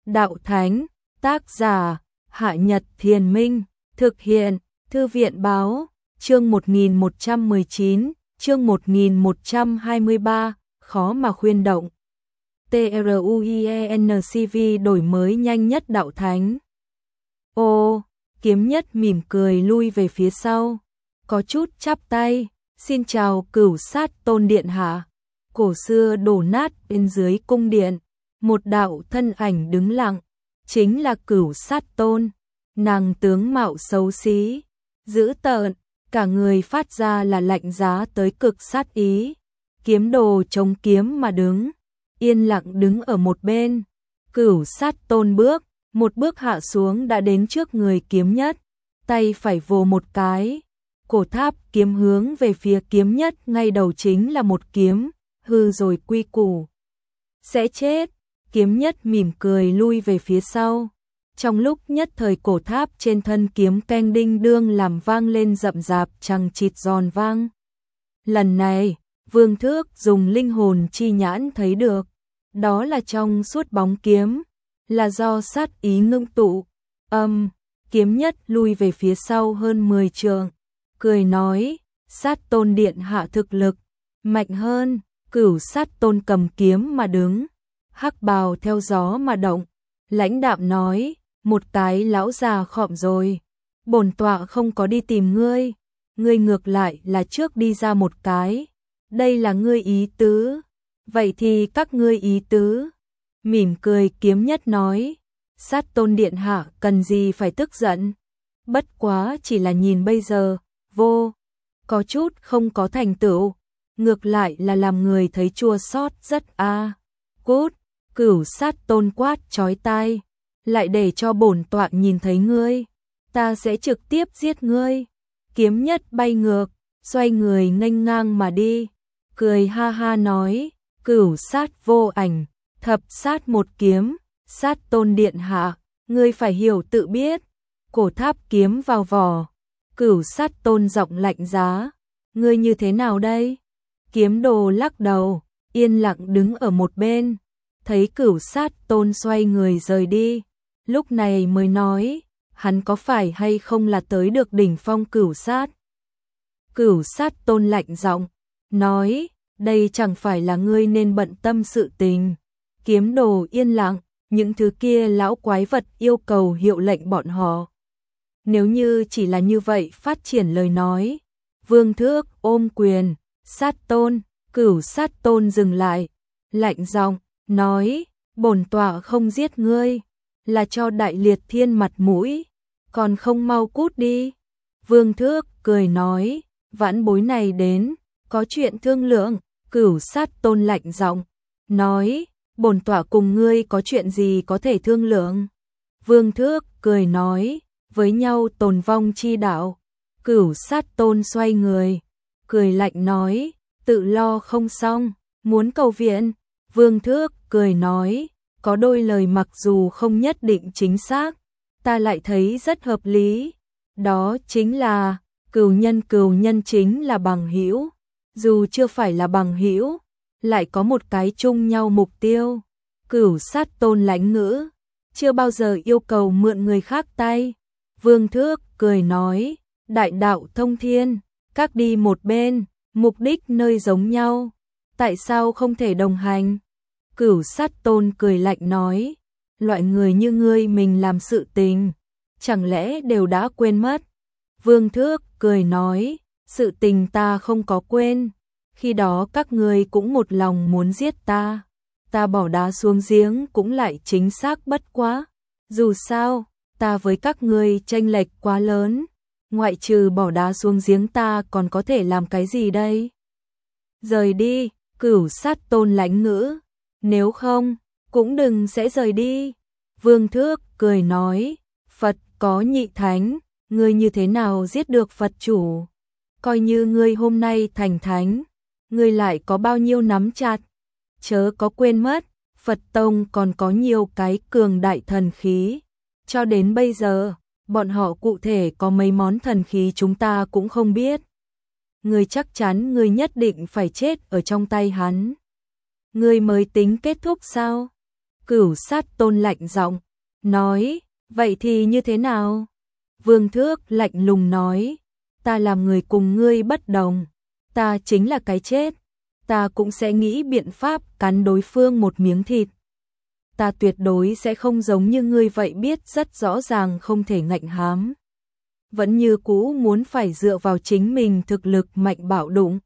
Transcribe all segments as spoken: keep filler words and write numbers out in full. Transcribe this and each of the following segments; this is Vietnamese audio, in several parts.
Đạo Thánh, tác giả, Hạ Nhật Thiền Minh, thực hiện, Thư viện Báo, chương một nghìn một trăm mười chín, chương một nghìn một trăm hai mươi ba, khó mà khuyên động. TRUIENCV đổi mới nhanh nhất Đạo Thánh. Ô, Kiếm Nhất mỉm cười lui về phía sau, có chút chắp tay, xin chào Cửu Sát Tôn điện hạ. Cổ xưa đổ nát bên dưới cung điện, một đạo thân ảnh đứng lặng, chính là Cửu Sát Tôn. Nàng tướng mạo xấu xí, dữ tợn, cả người phát ra là lạnh giá tới cực sát ý. Kiếm đồ chống kiếm mà đứng, yên lặng đứng ở một bên. Cửu Sát Tôn bước, một bước hạ xuống đã đến trước người Kiếm Nhất, tay phải vồ một cái, cổ tháp kiếm hướng về phía Kiếm Nhất, ngay đầu chính là một kiếm, hư rồi quy củ, sẽ chết. Kiếm Nhất mỉm cười lui về phía sau. Trong lúc nhất thời cổ tháp trên thân kiếm keng đinh đương làm vang lên rậm rạp chằng chịt giòn vang. Lần này, Vương Thước dùng linh hồn chi nhãn thấy được, đó là trong suốt bóng kiếm, là do sát ý ngưng tụ. Âm, Kiếm Nhất lui về phía sau hơn mười trượng, cười nói, Sát Tôn điện hạ thực lực mạnh hơn. Cửu Sát Tôn cầm kiếm mà đứng, hắc bào theo gió mà động, lãnh đạm nói, một cái lão già khọm rồi, bổn tọa không có đi tìm ngươi, ngươi ngược lại là trước đi ra một cái, đây là ngươi ý tứ, vậy thì các ngươi ý tứ. Mỉm cười Kiếm Nhất nói, Sát Tôn điện hạ cần gì phải tức giận, bất quá chỉ là nhìn bây giờ, vô, có chút không có thành tựu, ngược lại là làm người thấy chua xót rất a. À. Cút, Cửu Sát Tôn quát chói tai, lại để cho bổn tọa nhìn thấy ngươi, ta sẽ trực tiếp giết ngươi. Kiếm Nhất bay ngược, xoay người nghênh ngang mà đi, cười ha ha nói, Cửu Sát vô ảnh, thập sát một kiếm, Sát Tôn điện hạ, ngươi phải hiểu tự biết. Cổ tháp kiếm vào vỏ, Cửu Sát Tôn giọng lạnh giá, ngươi như thế nào đây? Kiếm đồ lắc đầu, yên lặng đứng ở một bên, thấy Cửu Sát Tôn xoay người rời đi, lúc này mới nói, hắn có phải hay không là tới được đỉnh phong Cửu Sát? Cửu Sát Tôn lạnh giọng, nói, đây chẳng phải là ngươi nên bận tâm sự tình. Kiếm đồ yên lặng, những thứ kia lão quái vật yêu cầu hiệu lệnh bọn họ. Nếu như chỉ là như vậy phát triển lời nói, Vương Thước ôm quyền, Sát Tôn. Cửu Sát Tôn dừng lại, lạnh giọng nói, bổn tọa không giết ngươi, là cho Đại Liệt Thiên mặt mũi, còn không mau cút đi. Vương Thước cười nói, vãn bối này đến, có chuyện thương lượng. Cửu Sát Tôn lạnh giọng nói, bổn tọa cùng ngươi có chuyện gì có thể thương lượng? Vương Thước cười nói, với nhau tồn vong chi đạo. Cửu Sát Tôn xoay người, cười lạnh nói, tự lo không xong, muốn cầu viện. Vương Thước cười nói, có đôi lời mặc dù không nhất định chính xác, ta lại thấy rất hợp lý, đó chính là cừu nhân cừu nhân chính là bằng hữu, dù chưa phải là bằng hữu, lại có một cái chung nhau mục tiêu. Cửu Sát Tôn lãnh ngữ, chưa bao giờ yêu cầu mượn người khác tay. Vương Thước cười nói, đại đạo thông thiên, các đi một bên, mục đích nơi giống nhau, tại sao không thể đồng hành? Cửu Sát Tôn cười lạnh nói, loại người như ngươi mình làm sự tình, chẳng lẽ đều đã quên mất? Vương Thước cười nói, sự tình ta không có quên, khi đó các ngươi cũng một lòng muốn giết ta, ta bỏ đá xuống giếng cũng lại chính xác bất quá, dù sao, ta với các ngươi chênh lệch quá lớn, ngoại trừ bỏ đá xuống giếng ta còn có thể làm cái gì đây? Rời đi, Cửu Sát Tôn lãnh ngữ, nếu không, cũng đừng sẽ rời đi. Vương Thước cười nói, Phật có nhị thánh, ngươi như thế nào giết được Phật chủ? Coi như ngươi hôm nay thành thánh, ngươi lại có bao nhiêu nắm chặt? Chớ có quên mất, Phật Tông còn có nhiều cái cường đại thần khí. Cho đến bây giờ, bọn họ cụ thể có mấy món thần khí chúng ta cũng không biết. Ngươi chắc chắn ngươi nhất định phải chết ở trong tay hắn, ngươi mới tính kết thúc sao? Cửu Sát Tôn lạnh giọng, nói, vậy thì như thế nào? Vương Thước lạnh lùng nói, ta làm người cùng ngươi bất đồng, ta chính là cái chết, ta cũng sẽ nghĩ biện pháp cắn đối phương một miếng thịt. Ta tuyệt đối sẽ không giống như ngươi vậy biết rất rõ ràng không thể ngạnh hám. Vẫn như cũ muốn phải dựa vào chính mình thực lực mạnh bạo đụng.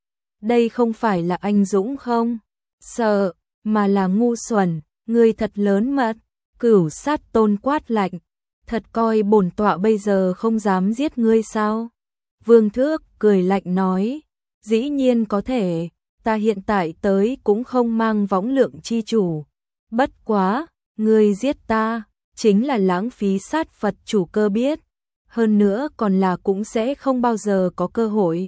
Đây không phải là anh dũng không? Sợ, mà là ngu xuẩn, ngươi thật lớn mật. Cửu Sát Tôn quát lạnh, thật coi bổn tọa bây giờ không dám giết ngươi sao? Vương Thước cười lạnh nói, dĩ nhiên có thể, ta hiện tại tới cũng không mang võng lượng chi chủ. Bất quá, ngươi giết ta, chính là lãng phí sát Phật chủ cơ biết, hơn nữa còn là cũng sẽ không bao giờ có cơ hội.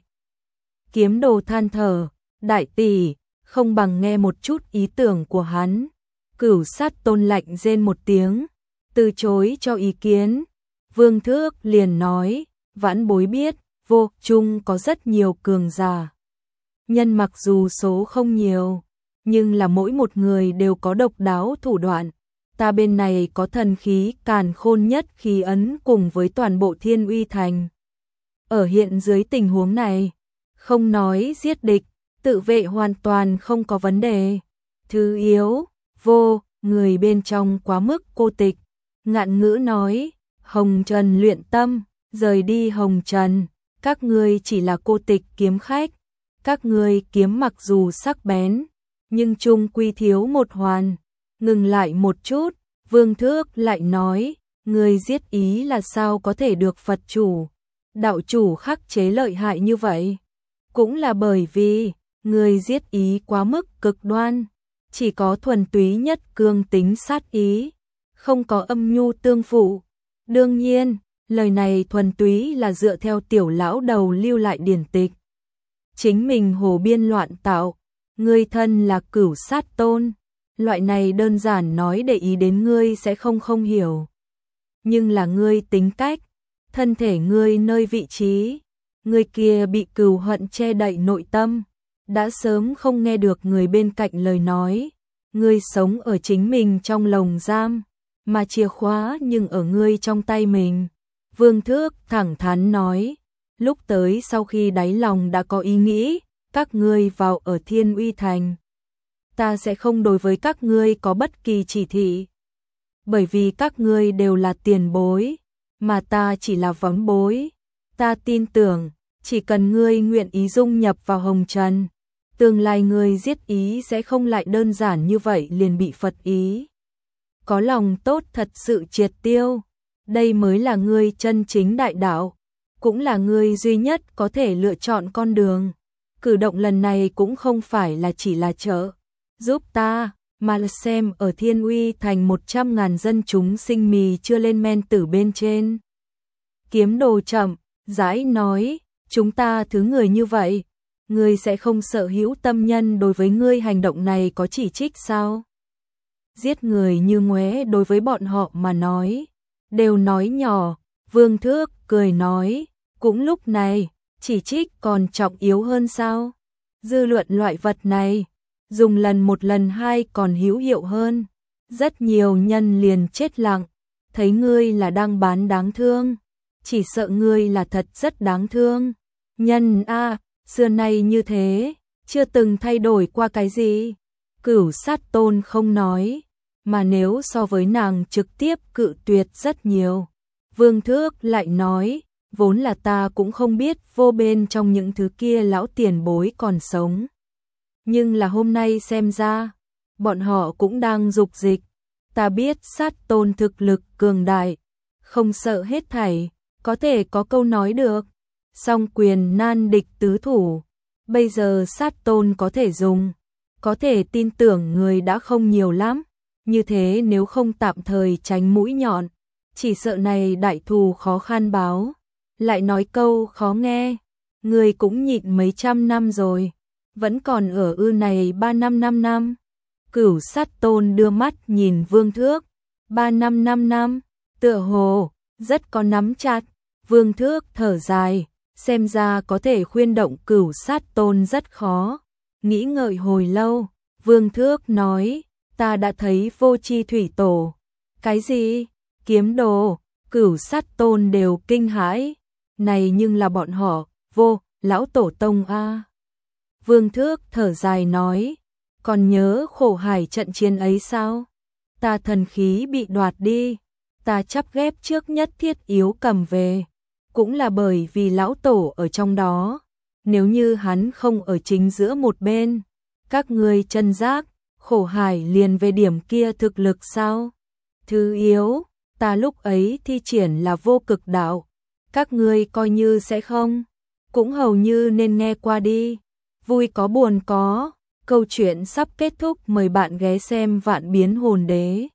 Kiếm Đồ than thở, đại tỷ, không bằng nghe một chút ý tưởng của hắn. Cửu Sát Tôn lạnh rên một tiếng, từ chối cho ý kiến. Vương Thước liền nói, vãn bối biết, vô chung có rất nhiều cường giả. Nhân mặc dù số không nhiều, nhưng là mỗi một người đều có độc đáo thủ đoạn. Ta bên này có thần khí càn khôn nhất khí ấn cùng với toàn bộ Thiên Uy Thành. Ở hiện dưới tình huống này, không nói giết địch, tự vệ hoàn toàn không có vấn đề. Thứ yếu, vô, người bên trong quá mức cô tịch. Ngạn Ngữ nói, Hồng Trần luyện tâm, rời đi Hồng Trần, các ngươi chỉ là cô tịch kiếm khách. Các ngươi kiếm mặc dù sắc bén, nhưng chung quy thiếu một hoàn. Ngừng lại một chút, Vương Thước lại nói, người giết ý là sao có thể được Phật chủ, đạo chủ khắc chế lợi hại như vậy? Cũng là bởi vì, người giết ý quá mức cực đoan, chỉ có thuần túy nhất cương tính sát ý, không có âm nhu tương phụ. Đương nhiên, lời này thuần túy là dựa theo tiểu lão đầu lưu lại điển tịch. Chính mình hồ biên loạn tạo, ngươi thân là Cửu Sát Tôn, loại này đơn giản nói để ý đến ngươi sẽ không không hiểu. Nhưng là ngươi tính cách, thân thể ngươi nơi vị trí, ngươi kia bị cừu hận che đậy nội tâm, đã sớm không nghe được người bên cạnh lời nói, ngươi sống ở chính mình trong lồng giam, mà chìa khóa nhưng ở ngươi trong tay mình. Vương Thước thẳng thắn nói, lúc tới sau khi đáy lòng đã có ý nghĩ, các ngươi vào ở Thiên Uy Thành, ta sẽ không đối với các ngươi có bất kỳ chỉ thị, bởi vì các ngươi đều là tiền bối, mà ta chỉ là vón bối. Ta tin tưởng, chỉ cần ngươi nguyện ý dung nhập vào Hồng Trần, tương lai ngươi giết ý sẽ không lại đơn giản như vậy liền bị Phật ý. Có lòng tốt thật sự triệt tiêu, đây mới là ngươi chân chính đại đạo, cũng là ngươi duy nhất có thể lựa chọn con đường. Cử động lần này cũng không phải là chỉ là trợ giúp ta, mà là xem ở Thiên Uy Thành một trăm ngàn dân chúng sinh mì chưa lên men tử bên trên. Kiếm Đồ chậm rãi nói, chúng ta thứ người như vậy, ngươi sẽ không sợ hữu tâm nhân đối với ngươi hành động này có chỉ trích sao? Giết người như ngoé đối với bọn họ mà nói, đều nói nhỏ. Vương Thước cười nói, cũng lúc này, chỉ trích còn trọng yếu hơn sao? Dư luận loại vật này, dùng lần một lần hai còn hữu hiệu hơn. Rất nhiều nhân liền chết lặng, thấy ngươi là đang bán đáng thương, chỉ sợ ngươi là thật rất đáng thương. Nhân a, à, xưa nay như thế, chưa từng thay đổi qua cái gì. Cửu Sát Tôn không nói, mà nếu so với nàng trực tiếp cự tuyệt rất nhiều. Vương Thước lại nói, vốn là ta cũng không biết vô bên trong những thứ kia lão tiền bối còn sống. Nhưng là hôm nay xem ra, bọn họ cũng đang dục dịch. Ta biết Sát Tôn thực lực cường đại, không sợ hết thảy, có thể có câu nói được, song quyền nan địch tứ thủ. Bây giờ Sát Tôn có thể dùng, có thể tin tưởng người đã không nhiều lắm. Như thế nếu không tạm thời tránh mũi nhọn, chỉ sợ này đại thù khó khăn báo. Lại nói câu khó nghe, người cũng nhịn mấy trăm năm rồi, vẫn còn ở ư này ba năm năm năm. Cửu Sát Tôn đưa mắt nhìn Vương Thước, ba năm năm năm, tựa hồ rất có nắm chặt. Vương Thước thở dài, xem ra có thể khuyên động Cửu Sát Tôn rất khó. Nghĩ ngợi hồi lâu, Vương Thước nói, ta đã thấy vô chi thủy tổ. Cái gì? Kiếm đồ, Cửu Sát Tôn đều kinh hãi. Này nhưng là bọn họ, vô, lão tổ tông a. Vương Thước thở dài nói, còn nhớ khổ hải trận chiến ấy sao? Ta thần khí bị đoạt đi, ta chắp ghép trước nhất thiết yếu cầm về, cũng là bởi vì lão tổ ở trong đó. Nếu như hắn không ở chính giữa một bên, các ngươi chân giác, khổ hải liền về điểm kia thực lực sao? Thứ yếu, ta lúc ấy thi triển là vô cực đạo, các ngươi coi như sẽ không, cũng hầu như nên nghe qua đi. Vui có buồn có, câu chuyện sắp kết thúc, mời bạn ghé xem Vạn Biến Hồn Đế.